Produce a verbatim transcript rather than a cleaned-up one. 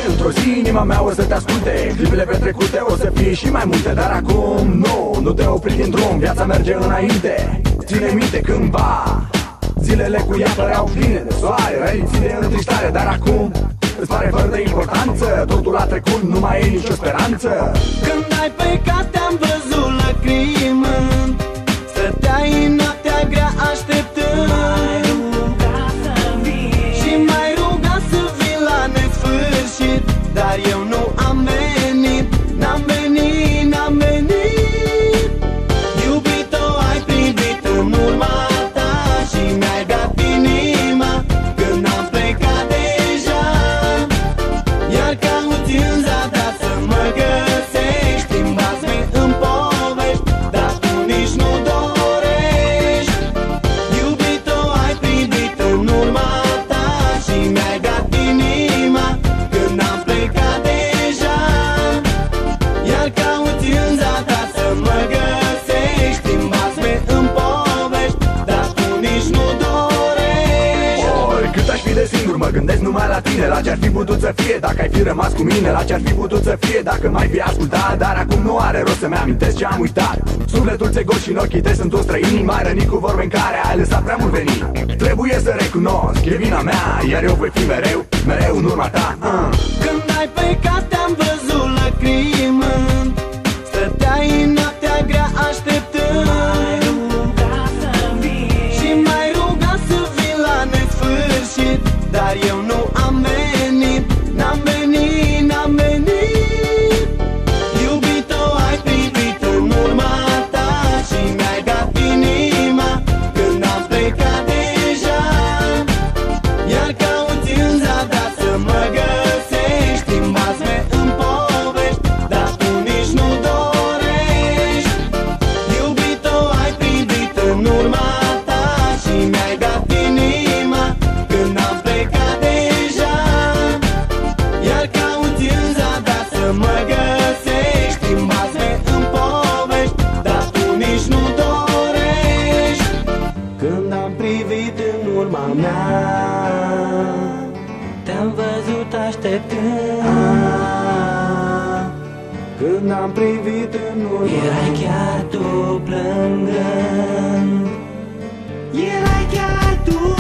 Într-o zi inima mea o să te asculte, clipele petrecute o să fie și mai multe. Dar acum nu, nu te opri din drum, viața merge înainte. Ține minte cândva zilele cu ea păreau pline de soare, răiții de întristare. Dar acum îți pare fără de importanță, totul a trecut, nu mai e nicio speranță. Când ai plecat te-am văzut lăcrimând, stăteai noaptea grea așteptând, și m-ai rugat să vin la nesfârșit. Dar eu nu am venit, n-am venit, n-am venit. Iubito, ai privit în urma ta și mi-ai dat inima când am plecat deja. Iar cauți în zadar să mă găsești, în basme, în povești, dar tu nici nu dorești. Iubito, ai privit în urma ta și mi-ai dat inima când am plecat deja. Iar cauți în zadar să mă găsești, în basme, în povești, dar tu nici nu dorești. Ori cât aș fi de singur, mă gândesc numai la tine, la ce-ar fi putut să fie dacă ai fi rămas cu mine, la ce-ar fi putut să fie dacă m-ai fi ascultat. Dar acum nu are rost să-mi amintesc ce am uitat. Sufletul ți-e gol și în ochii tăi sunt un străin, m-ai rănit cu vorbe în care ai lăsat prea mult veni. Trebuie să recunosc, e vina mea, iar eu voi fi mereu, mereu în urma ta. uh. Când ai plecat te-am văzut lăcrimând, stăteai noaptea grea așteptând, și m-ai rugat să vin la nesfârșit. Dar eu nu am venit, n-am venit, n-am venit. Iubito, ai privit în urma ta și mi-ai dat inima când am plecat deja. Iar cauți în zadar să mă găsești, în basme, în povești, dar tu nici nu dorești. Iubito, ai privit în urma ta și mi-ai dat inima când am plecat deja. Iar cauți în zadar să mă găsești, în basme, în povești, dar tu nici nu dorești. Când am privit în urma mea, te-am văzut așteptând. Când am privit în urma mea, erai chiar tu plângând. Erai chiar tu